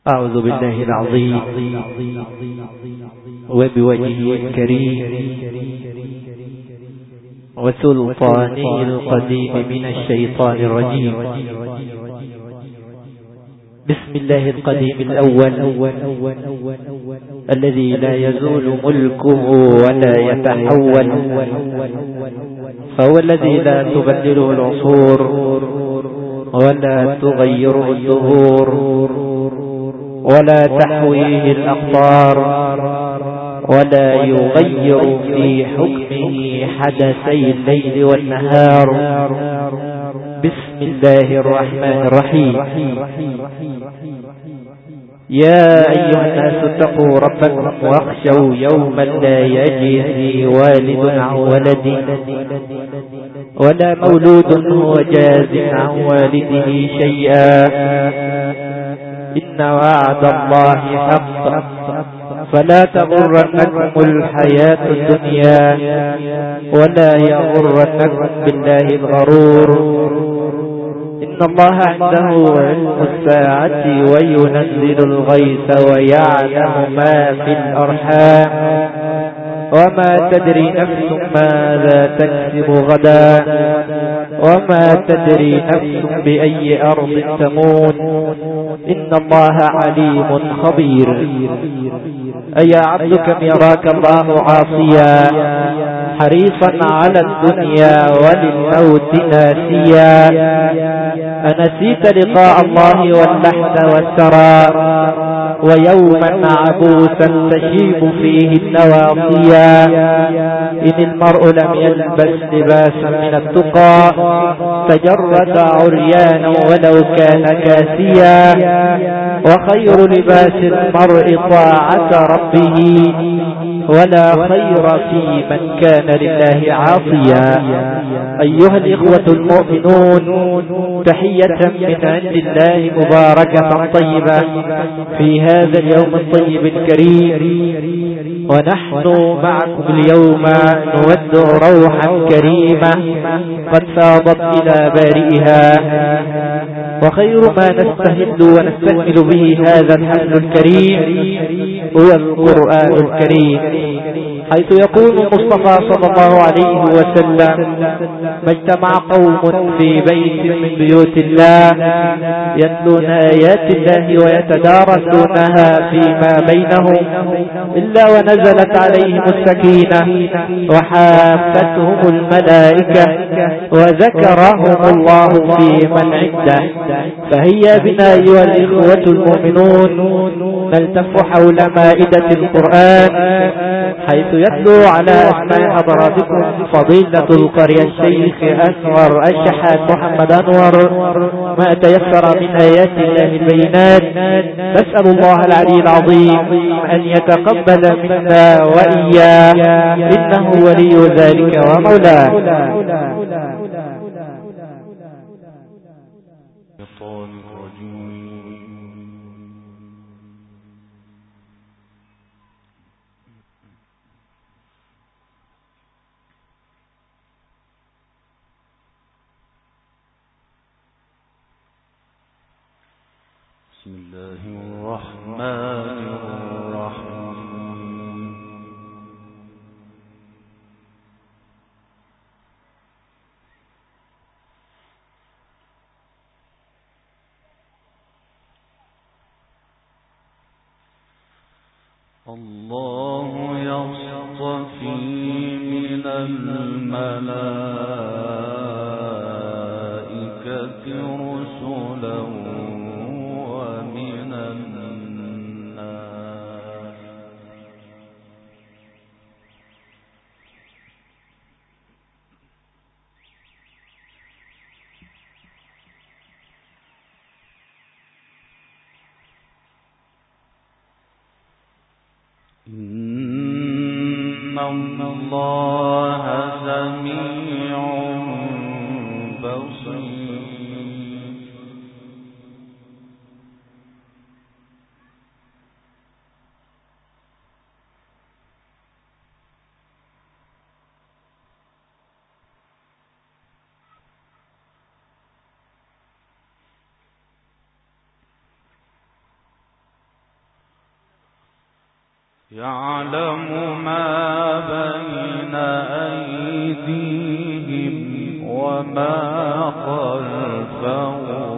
أعوذ بالله العظيم وبوجهه الكريم وسلطانه القديم من الشيطان الرجيم. بسم الله القديم الأول الذي لا يزول ملكه ولا يتحول، فهو الذي لا تبدله العصور ولا تغيره الدهور ولا تحويه الأقطار ولا يغير في حكمه حدثي الليل والنهار. بسم الله الرحمن الرحيم. يا أيها الناس اتقوا ربكم واخشوا يوما لا يجزي والد عن ولده ولا مولود هو جاز عن والده شيئا، إن وعد الله حق، فلا تغرنكم الحياة الدنيا ولا يغرنكم بالله الغرور. إن الله عنده علم الساعة وينزل الغيث ويعلم ما في الأرحام، وما تدري نفس ماذا تكسب غدا، وما تدري نفس بأي أرض تموت، إن الله عليم خبير. أيا عبد كم يراك الله عاصيا حريصا على الدنيا وللموت ناسيا، أنسيت لقاء الله واللحن والسرى ويوما عبوسا تشيب فيه النواصيا. إن المرء لم يلبس لباسا من التقى تجرد عريانا ولو كان كاسيا، وخير لباس المرء طاعة ربه ولا خير في من كان لله عاصيا. أيها الإخوة المؤمنون، تحية من عند الله مباركة طيبة في هذا اليوم الطيب الكريم، ونحن معكم اليوم نودع روحا كريمة قد فاضت إلى بارئها، وخير ما نستهل ونستكمل به هذا الحفل الكريم هو القرآن الكريم، حيث يقول المصطفى صلى الله عليه وسلم: ما اجتمع قوم في بيت من بيوت الله يتلون آيات الله ويتدارسونها فيما بينهم إلا ونزلت عليهم السكينة وحافتهم الملائكة وذكرهم الله في من عنده. فهيا بنا أيها الإخوة المؤمنون نلتف حول مائدة القرآن، حيث يتلو على أسماء حضراتكم فضيلة القرية الشيخ أنور الشحات محمد أنور ما تيسر من آيات الله البينات. نسأل الله العلي العظيم أن يتقبل منا وإياه، إنه ولي ذلك ومولاه. بسم الله الرحمن الرحيم. الله يصطفي من الملائكة رسلا ومن الناس، إن الله سميع بصير. يعلم ما بين أيديهم وما خلفهم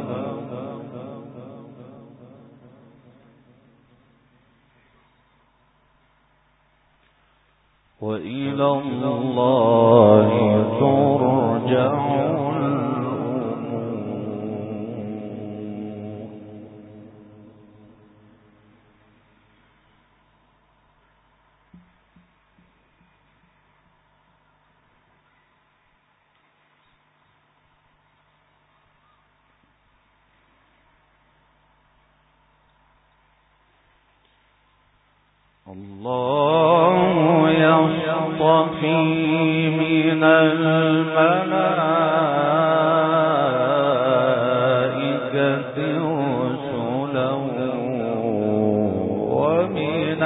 وإلى الله ترجع الله يصطفي من الملائكة رسلا ومن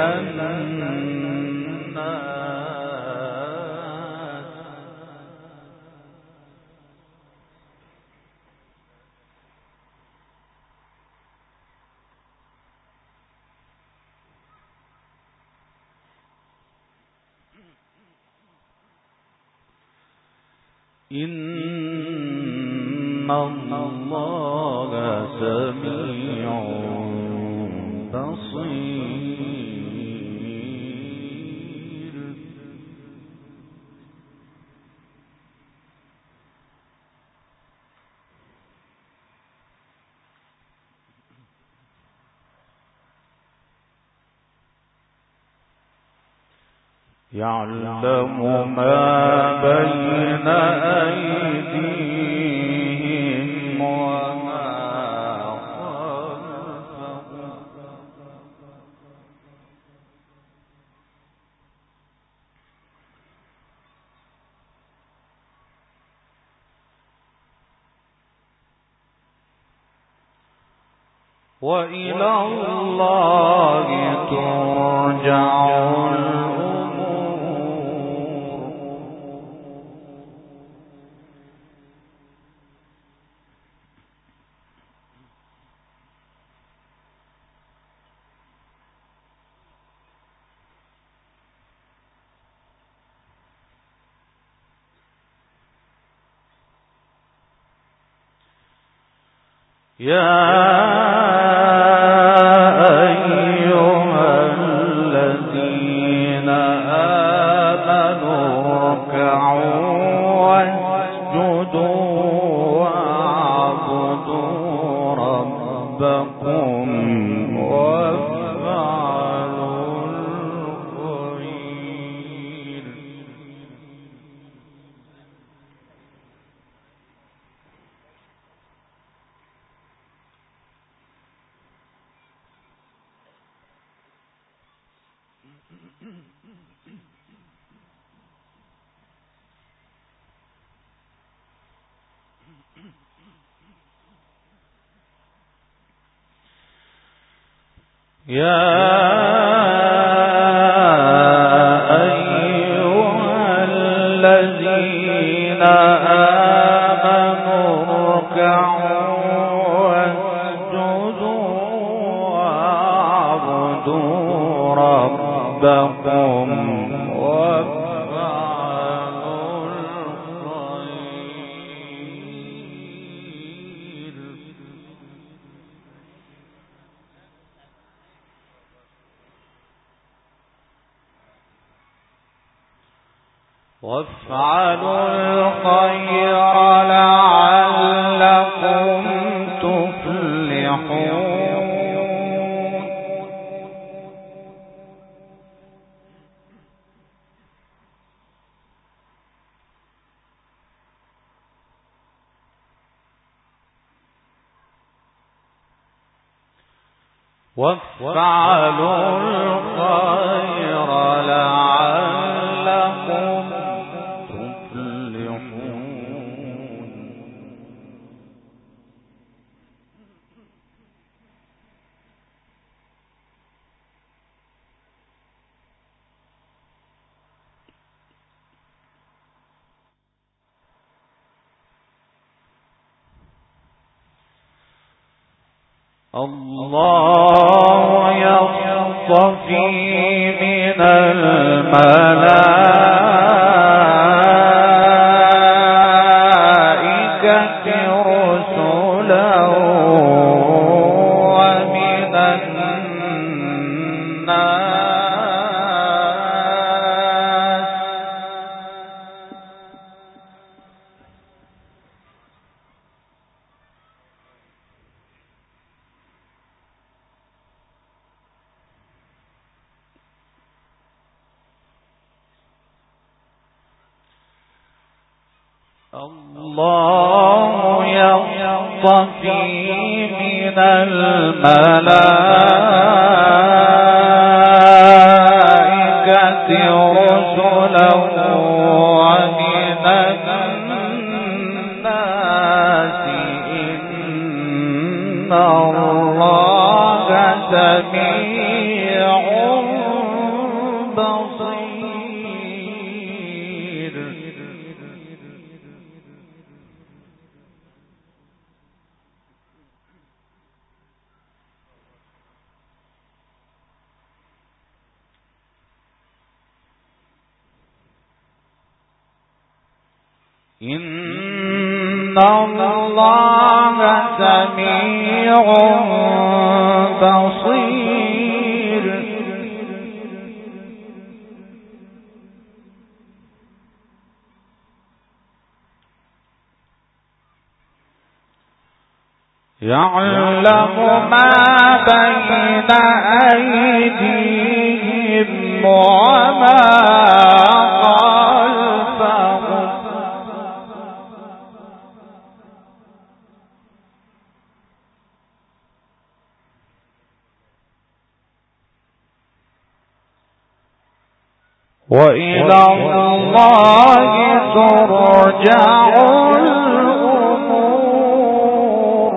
الناس إن الله سميع بصير يعلم ما بين أيديهم وما خلفهم وإلى الله ترجع يا أيها الذين آمنوا اركعوا واسجدوا واعبدوا ربكم وافعلوا الخير يا أيها الذين آمنوا اركعوا واسجدوا واعبدوا ربكم وافعلوا الخير لعلكم تفلحون وافعلوا الخير لعلكم تفلحون الله يصطفي من الله يصطفي من الملائكة رسلا ومن الناس إن الله سميع بصير. إن الله سميع بصير. يعلم ما بين أيديهم وما خلفهم وإلى الله ترجع الأمور.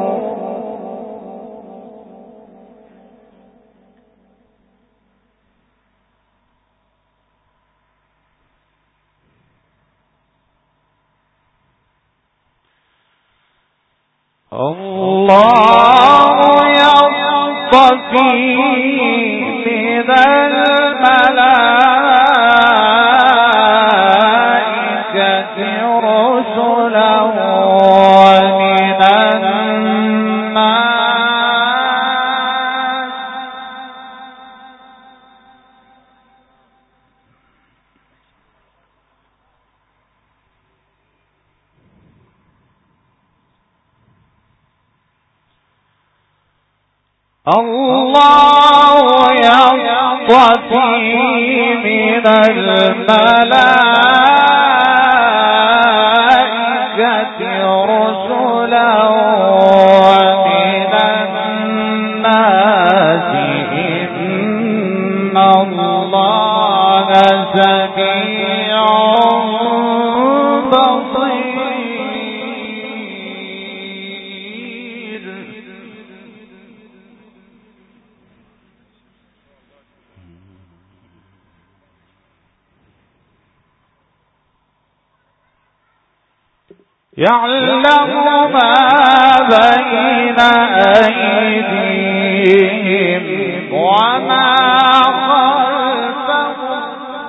الله يصطفي من الملائكة رسلا ومن الناس الله يصطفي من الملائكة رسلا ومن الناس إن الله سميع بصير. يعلم ما بين أيديهم وما خلفهم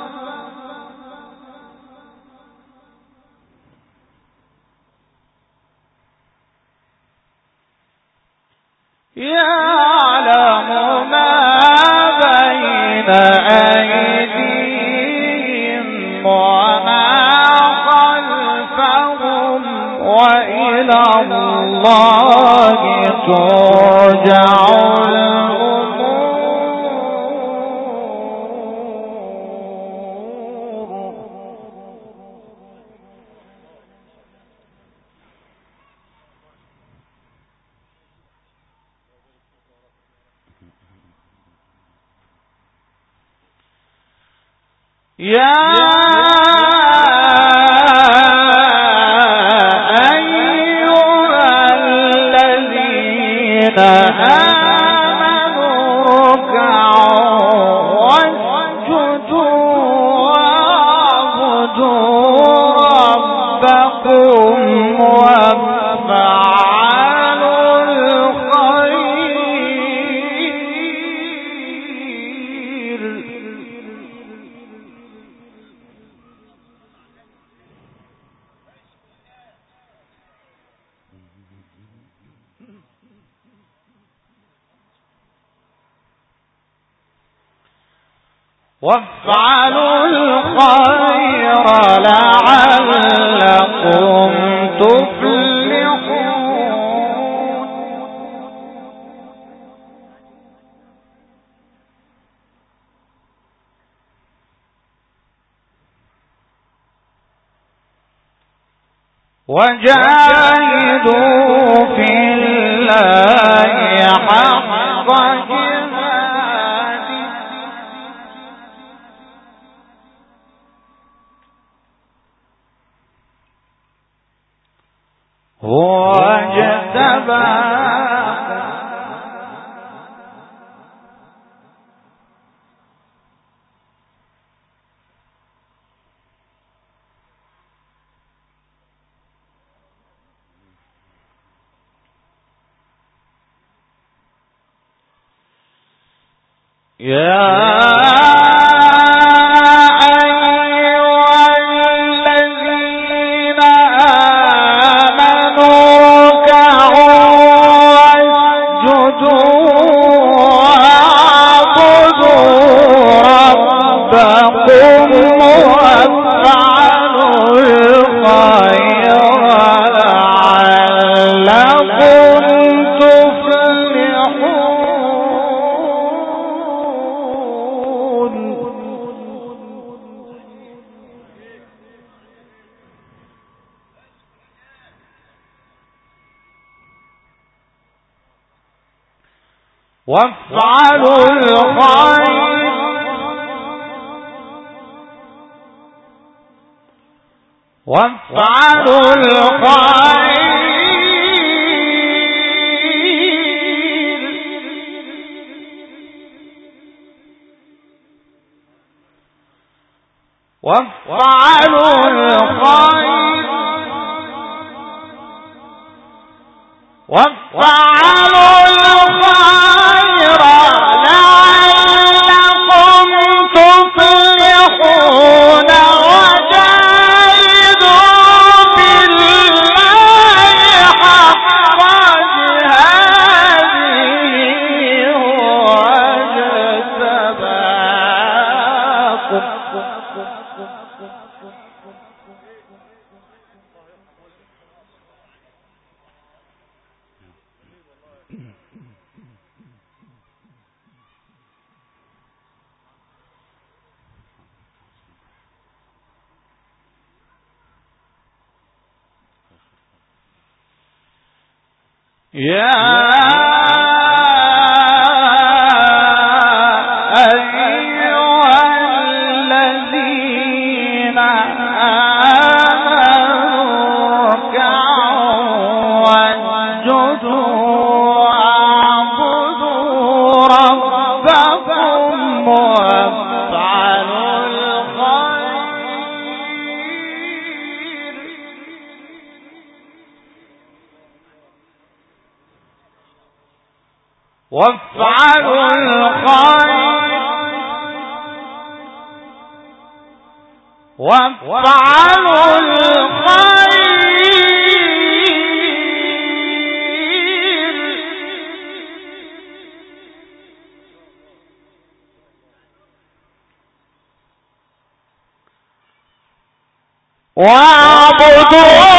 يعلم ما بين أيديهم وما خلفهم وإلى الله ترجع الأمور. يا أيها الذين آمنوا اركعوا واسجدوا واعبدوا ربكم وافعلوا الخير. وافعلوا الخير لعلكم تفلحون وجاهدوا في الله حق جهاده هو اجتباكم يا وافعلوا الخير وافعلوا الخير وافعلوا الخير وافعلوا الخير لعلكم تفلحون وجاهدوا بالله حق جهاده هو اجتباكم يا أيها الذين آمنوا اركعوا واسجدوا واعبدوا ربكم وافعلوا الخير وافعلوا الخير وافعلوا الخير واعبدوا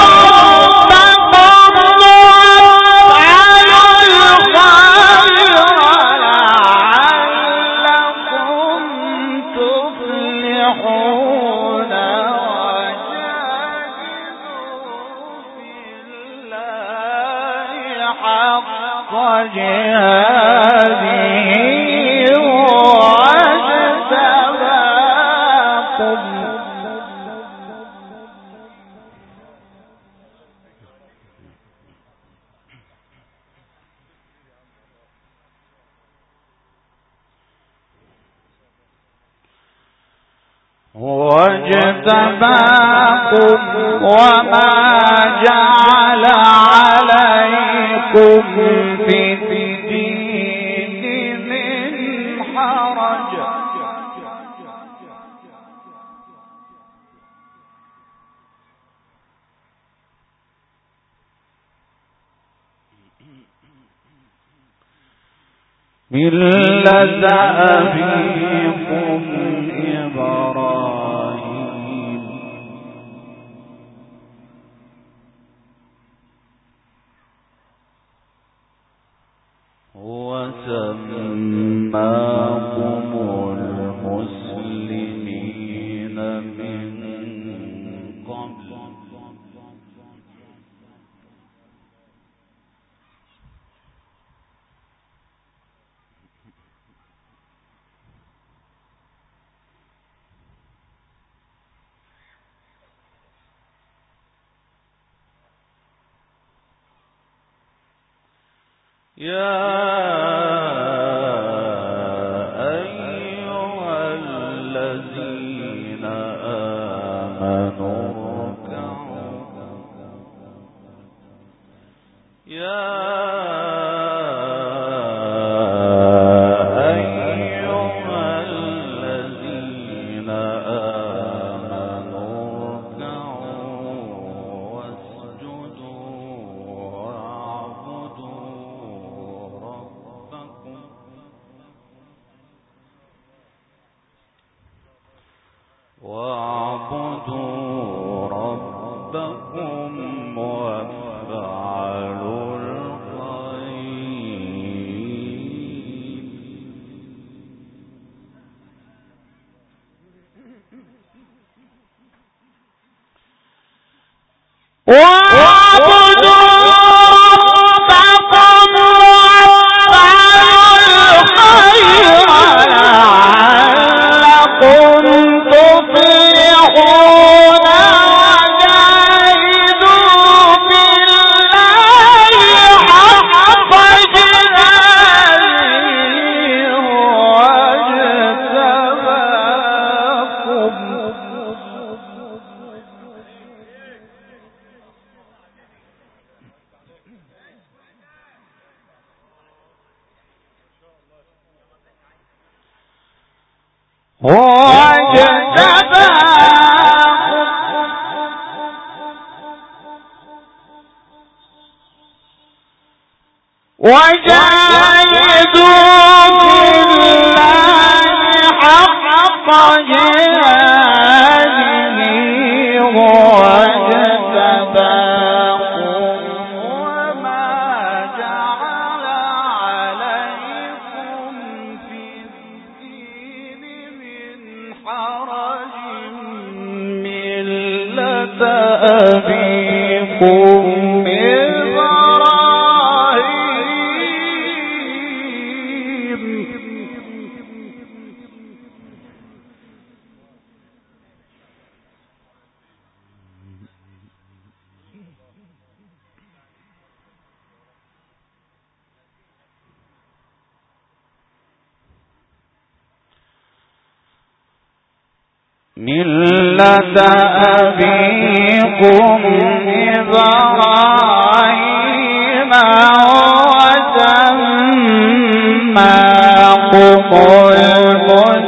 جهاده واجتباكم وما جعل عليكم في الدين من حرج ملة أبيكم ملة أبيكم إبراهيم وسماكم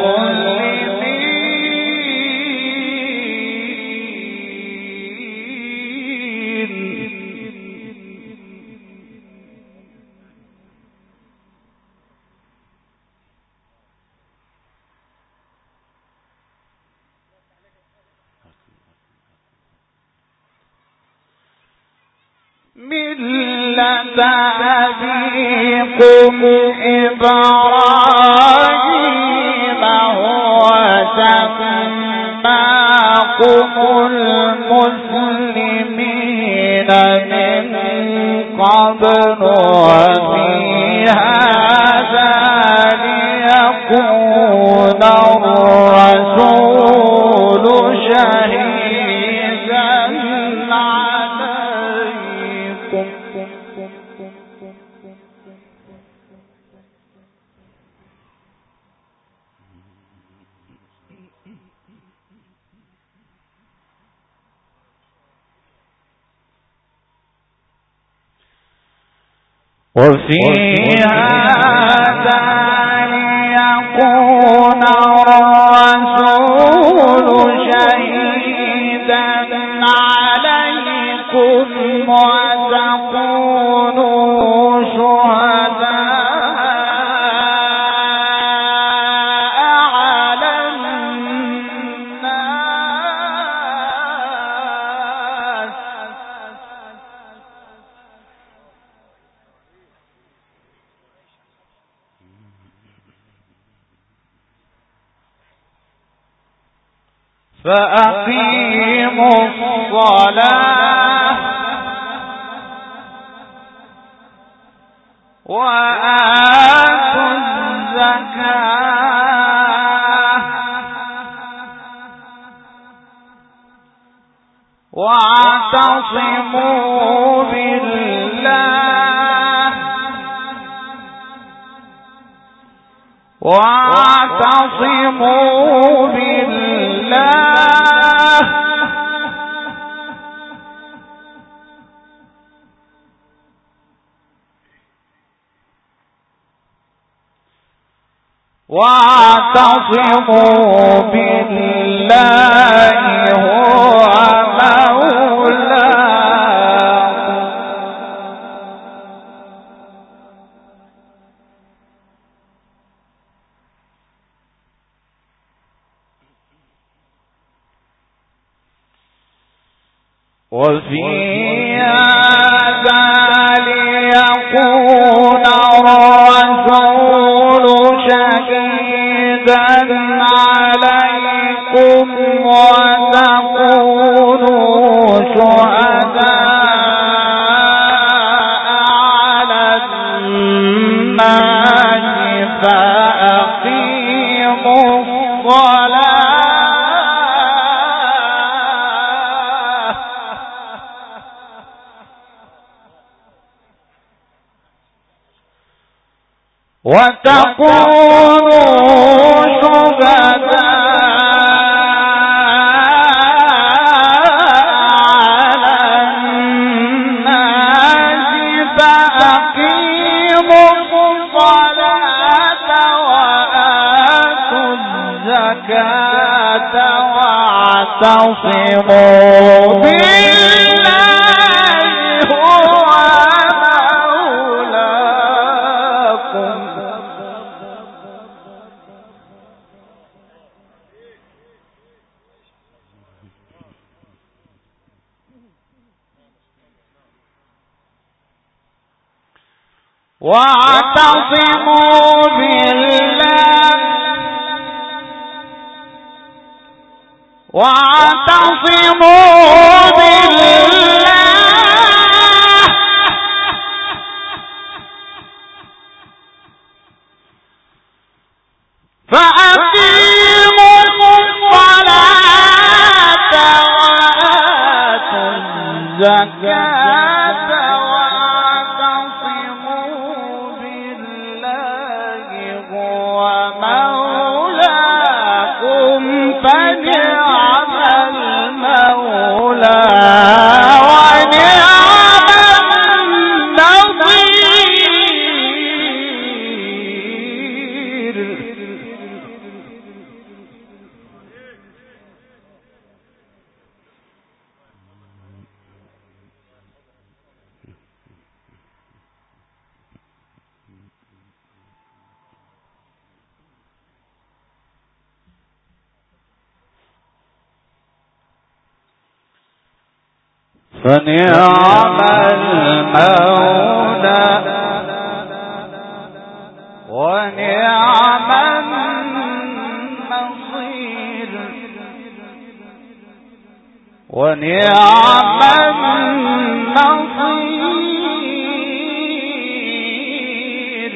ملة أبيكم إبراهيم وسماكم المسلمين من قبل وفي هذا ليكون الرسول شهيدا عليكم وفي هذا ليكون الرسول شهيدا عليكم وتكونوا شهداء على الناس فأقيموا الصلاة وآتوا الزكاة واعتصموا بالله واعتصموا بالله هو مولاكم وفي هذا ليكون الرسول شهيدا عليكم وتكونوا شهداء على الناس فأقيموا الصلاة وتكونوا شهداء على الناس فأقيموا الصلاة وآتوا الزكاة واعتصموا بالله هو مولاكم واعتصموا بالله فأقيموا الصلاة وآتوا الزكاة واعتصموا بالله هو مولاكم فنعم المولى ونعم النصير فنعم المولى ونعم النصير ونعم النصير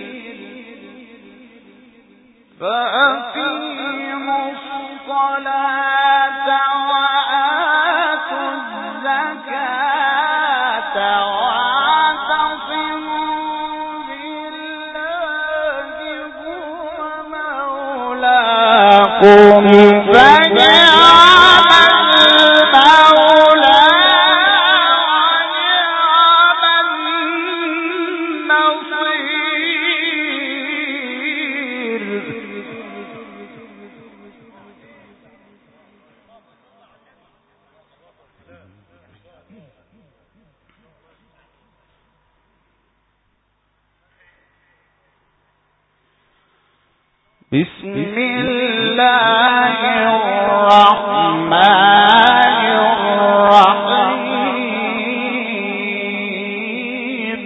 فأقيموا الصلاة وآتوا الزكاة واعتصموا بالله هو مولاكم فنعم المولى ونعم النصير بسم الله الرحمن الرحيم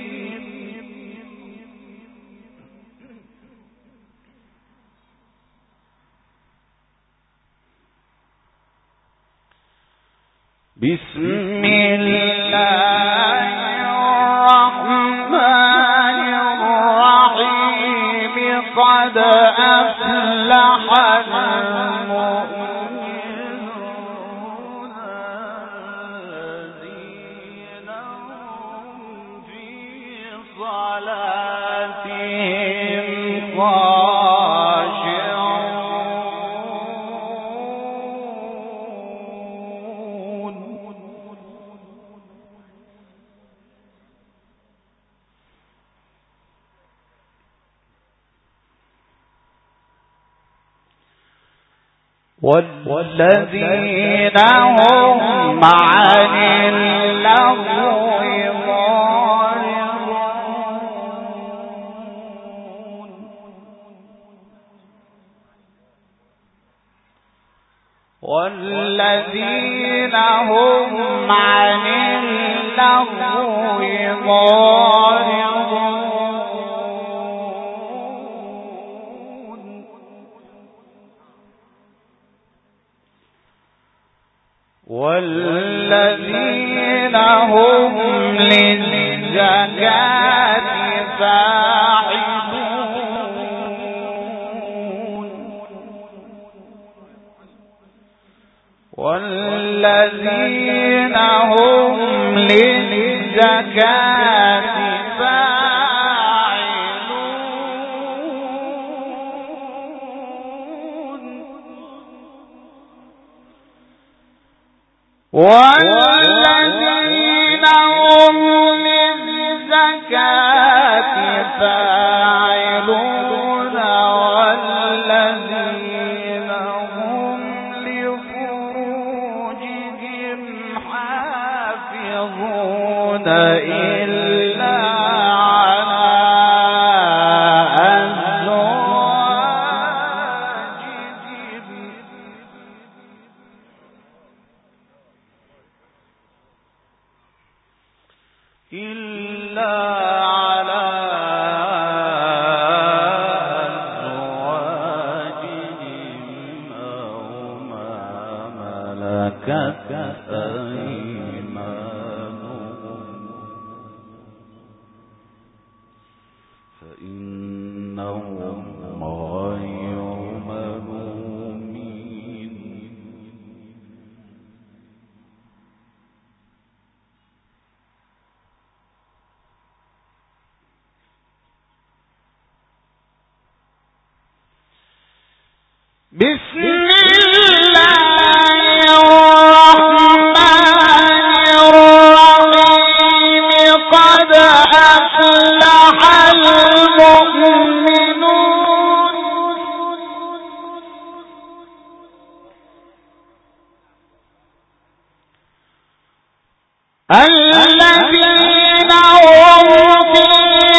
بسم الله الرحمن الرحيم قد أفلح المؤمنون الذين هم في صلاتهم خاشعون والذين هم عن اللغو معرضون والذين هم عن اللغو معرضون والذين هم للزكاة فاعلون والذين هم للزكاة والذين هم للزكاة فاعلون والذين هم لفروجهم حافظون إلا على أزواجهم أو ما ملكت أيمانهم فإنهم غير ملومين بسم الله الرحمن الرحيم قد أفلح المؤمنون الذين هم في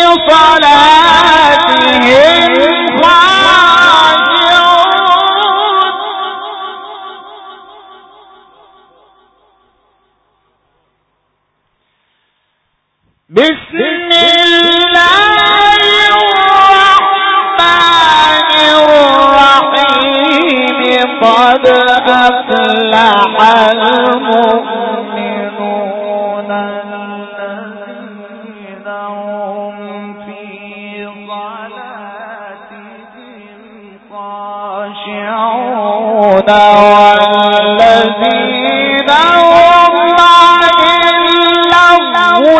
صلاتهم بسم الله الرحمن الرحيم قد أفلح المؤمنون الذين هم في صلاتهم خاشعون والذين هم عن اللغو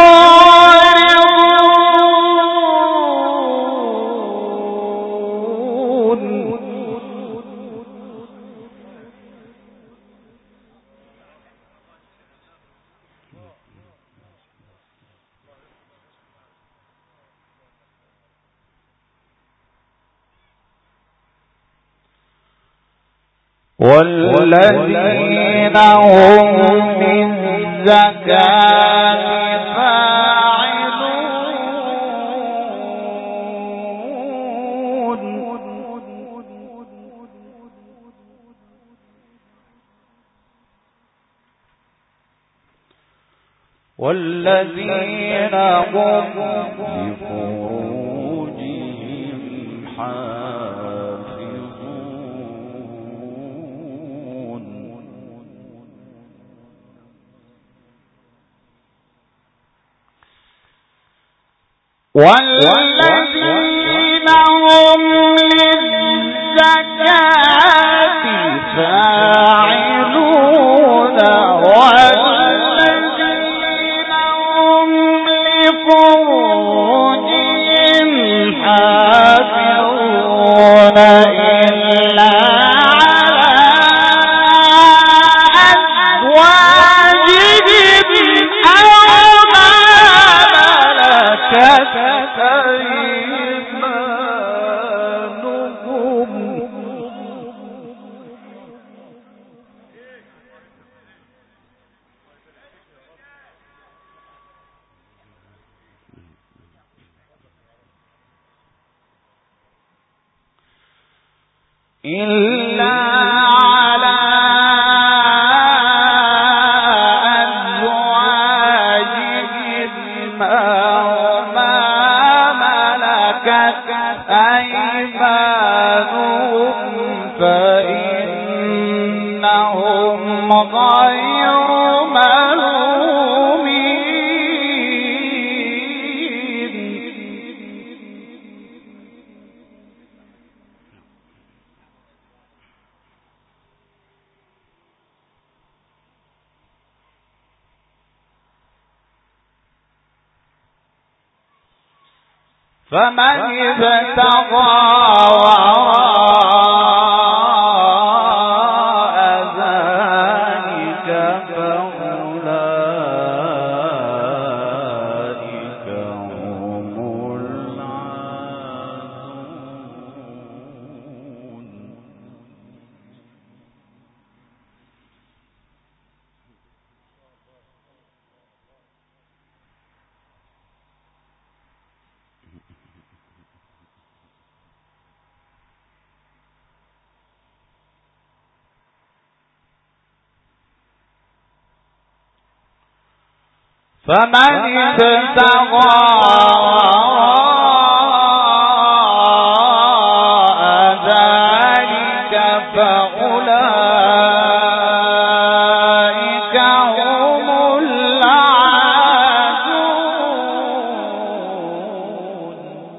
والذين هم للزكاة فاعلون والذين هم لفروجهم حافظون والذين هم للزكاة فاعلون والذين هم لفروجهم حافظون إلا على أزواجهم أو ما ملكت أيمانهم إلا على أزواجهم أو ما ملكت أيمانهم فإنهم غير فمن ابتغى وراء ذلك فأولئك هم العادون. فمن ابتغى وراء ذلك فأولئك هم العادون.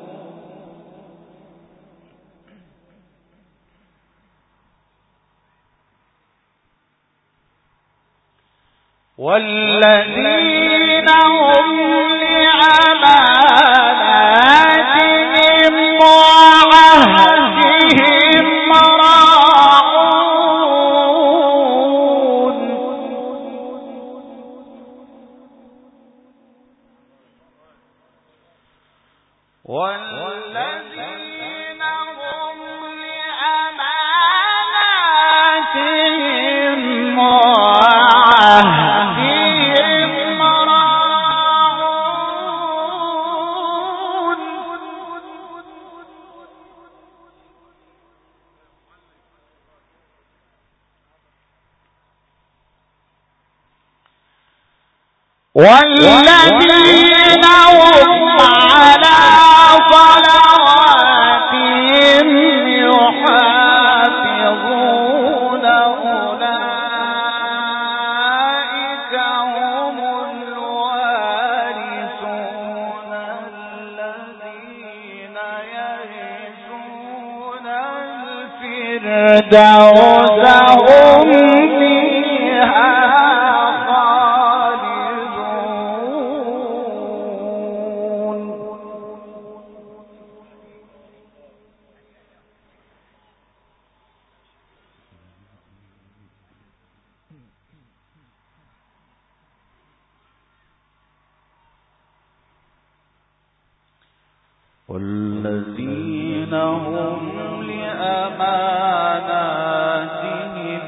والذين هم لأماناتهم وعهدهم راعون. والذين هم لأماناتهم وعهدهم راعون. والذين هم على صلواتهم يحافظون أولئك هم الوارثون الذين يرثون الفردوس هم فيها والذين هم لأماناتهم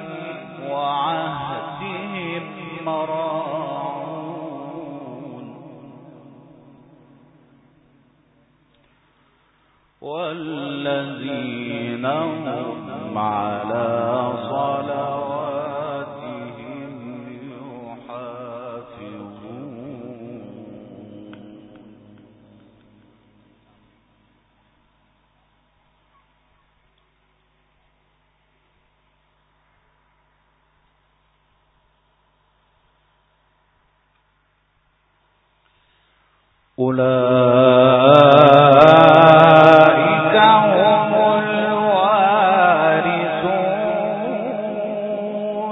وعهدهم راعون. والذين هم على صلواتهم يحافظون. أولئك هم الوارثون.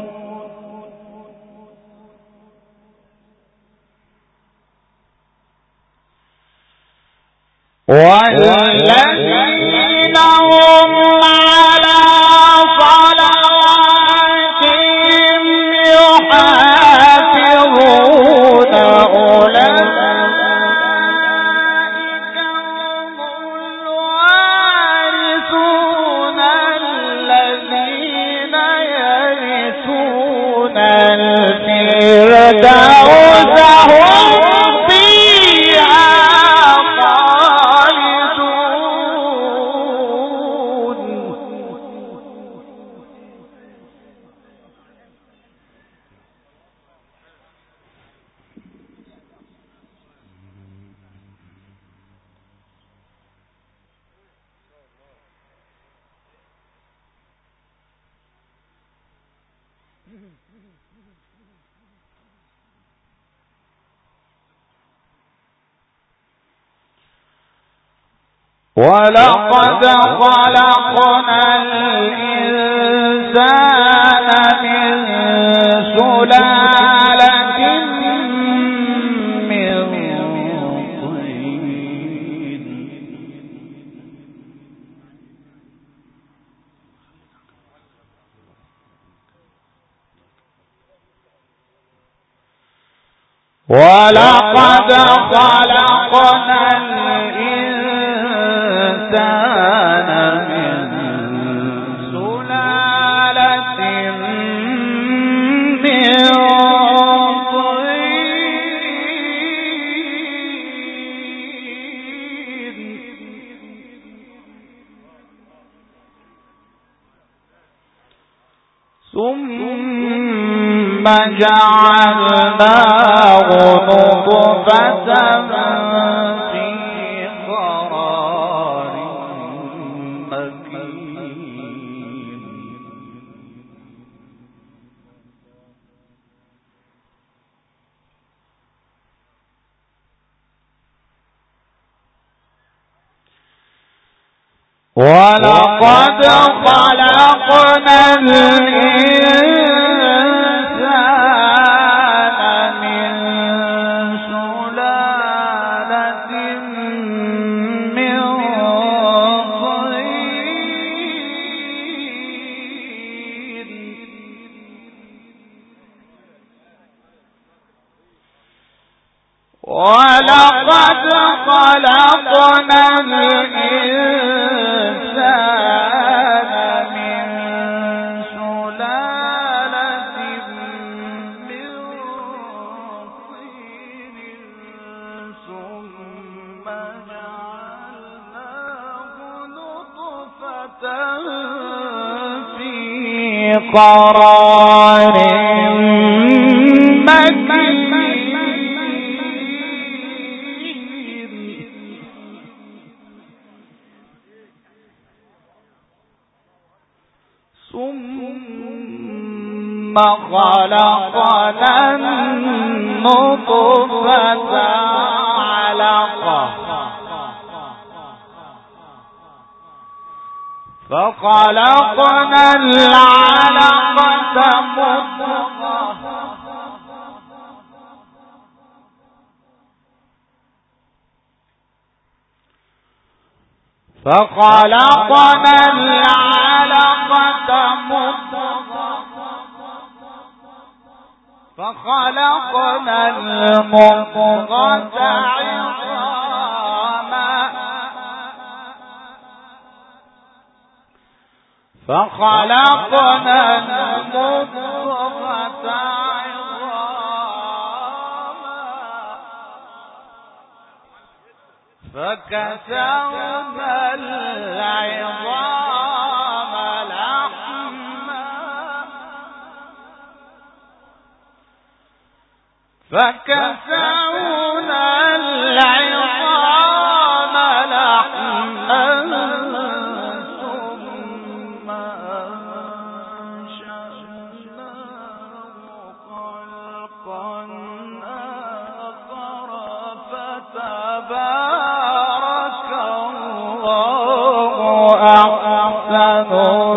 والذين هم على صلواتهم يحافظون أولئك الفردوس هم فيها خالدون. ولقد خلقنا الإنسان من سلالة من طين ولقد خلقنا الإنسان من سلالة من طين ثم جعلناه نطفة في قرار مكين ولقد خلقنا الإنسان من سلالة من طين ولقد خلقنا الإنسان من سلالة من طين ثم جعلناه نطفة في قرار مكين ثم خلقنا النطفة علقة فخلقنا العلقة مضغة فخلقنا العلقة مضغة فخلقنا المضغة عظاما فخلقنا المضغة عظاما فكسونا العظام لحما فكسونا العظام لحما ثم أنشأناه خلقا آخر فتبارك الله أحسن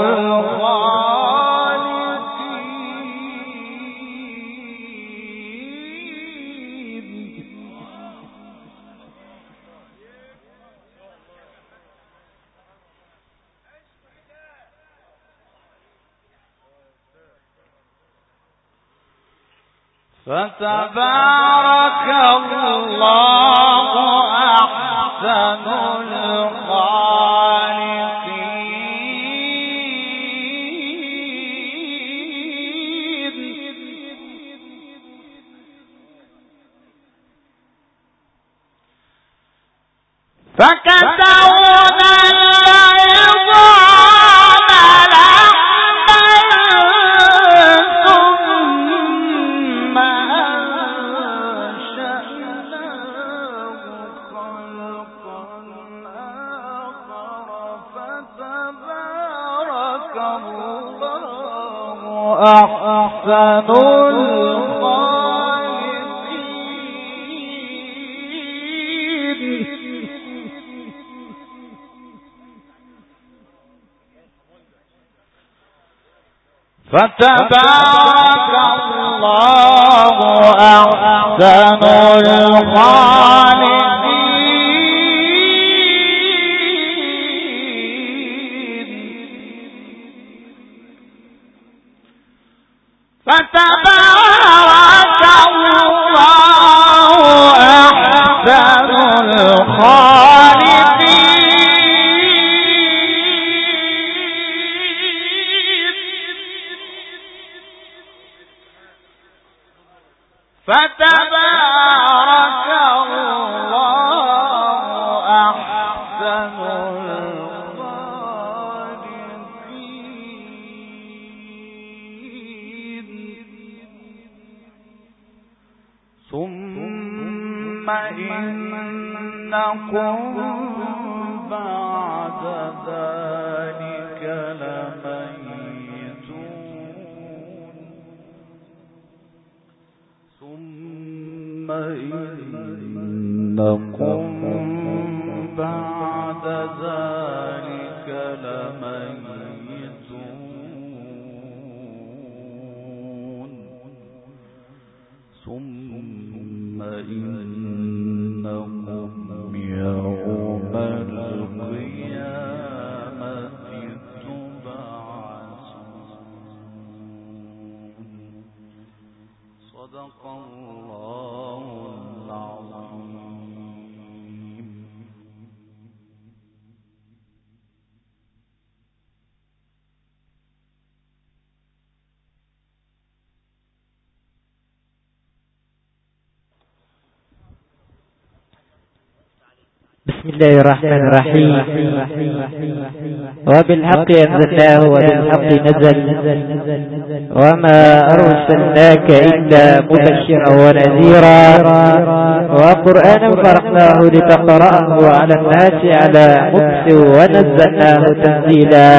فتبارك الله أحسن الخالقين فكسونا العظام لحما ثم أنشأناه خلقا آخر فتبارك الله أحسن فتبارك الله أحسن الخالقين. فتبارك الله أحسن الخالقين. فتبارك الله أحسن الخالقين. ثم إنكم بعد ذلك لميتون. ثم إنكم بعد ذلك لميتون. ثم إنكم يوم القيامة تبعثون. صدق الله العظيم. بسم الله الرحمن الرحيم. وبالحق أنزلناه وبالحق نزل وما أرسلناك إلا مبشرا ونذيرا وقرآنا فرقناه لتقرأه على الناس على مكث ونزلناه تنزيلا.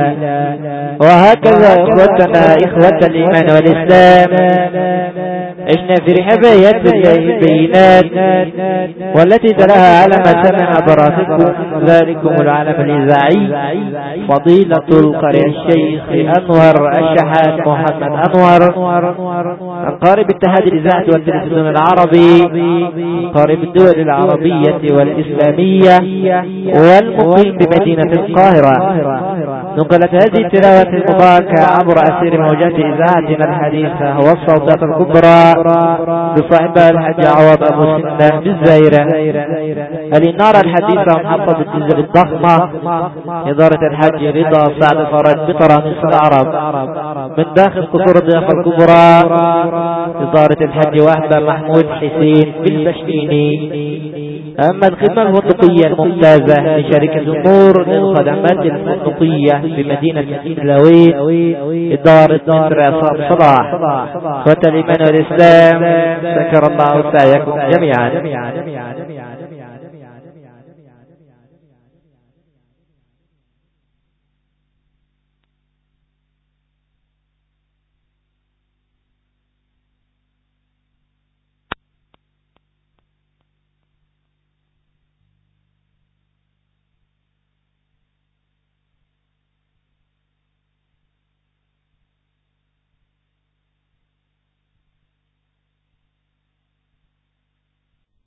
وهكذا إخوتنا إخوة الإيمان والإسلام عشنا في رحابيات الله البينات والتي تلاها على ما سمع براسكم ذلكم العالم الإذاعي فضيلة القارئ الشيخ أنور الشحات محمد أنور قارئ اتحاد الإذاعة والتلفزيون العربي قارئ الدول العربية والإسلامية والمقيم بمدينة القاهرة. نقلت هذه التلاوة المباركة عبر أسير موجات إذاعتنا الحديثة والصوتات الكبرى بصاحبها الحاج عوض أبو سنة بالزايرة الإنارة الحديثة ومحفظة الجزر الضخمة إدارة الحاج رضا سعد فرج بطرابلس العرب من داخل قصور الضيافة الكبرى إدارة الحاج وهبة محمود حسين بالبشتيني. أما الخدمة الفندقية الممتازة لشركة النور للخدمات الفندقية بمدينة السلاوين إدارة مصر عصام صلاح. إخوة الإيمان والإسلام ذكر الله سعيكم جميعا.